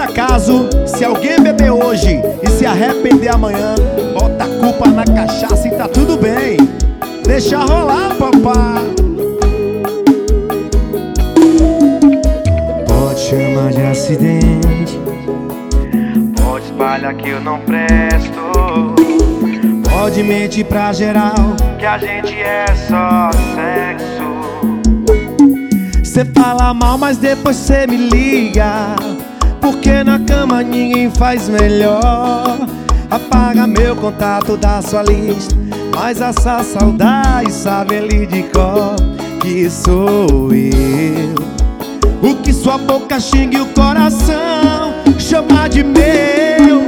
acaso, se alguém beber hoje e se arrepender amanhã, bota a culpa na cachaça e tá tudo bem. Deixa rolar, papá. Pode chamar de acidente, pode espalhar que eu não presto, pode mentir pra geral que a gente é só sexo. Cê fala mal, mas depois cê me liga, porque na cama ninguém faz melhor. Apaga meu contato da sua lista, mas essa saudade sabe ele de cor que sou eu. O que sua boca xinga e o coração chama de meu.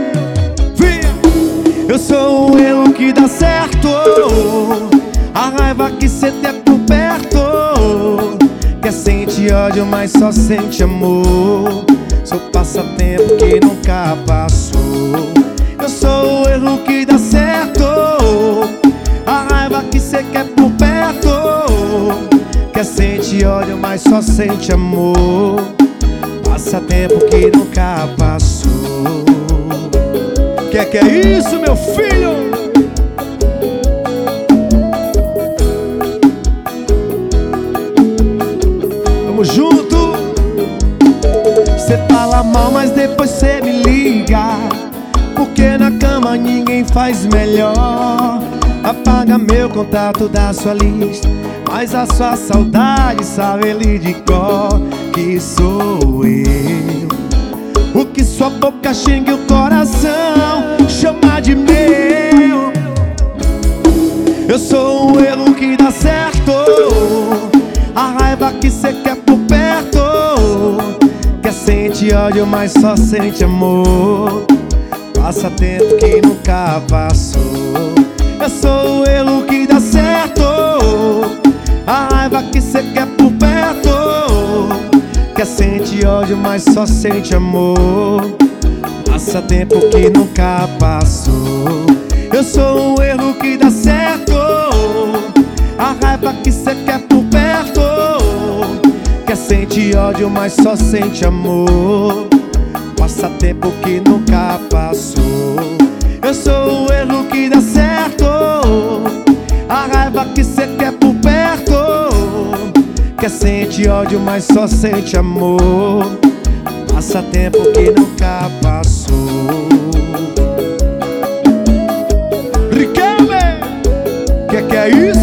Eu sou o erro que dá certo, a raiva que cê tem por perto. Quer sente ódio, mas só sente amor. Sou passatempo que nunca passou. Eu sou o erro que dá certo, a raiva que cê quer por perto. Quer sente ódio, mas só sente amor. Passatempo que nunca passou. Que é isso, meu filho? Tamo junto. Cê fala mal, mas depois cê me liga, porque na cama ninguém faz melhor. Apaga meu contato da sua lista, mas a sua saudade sabe ele de cor que sou eu. O que sua boca xinga e o coração chama de meu. Eu sou o erro que dá certo, a raiva que cê quer por perto. Quer sente ódio, mas só sente amor. Passatempo que nunca passou. Eu sou o erro que dá certo, a raiva que cê quer por perto. Quer sente ódio, mas só sente amor. Passatempo que nunca passou. Eu sou o erro que dá certo, a raiva que cê quer por perto. Quer sente ódio, mas só sente amor. Passatempo que nunca passou. Eu sou o erro que dá certo, a raiva que cê quer por perto. Quer sente ódio, mas só sente amor. Passatempo que nunca passou. Riquelme, que é isso?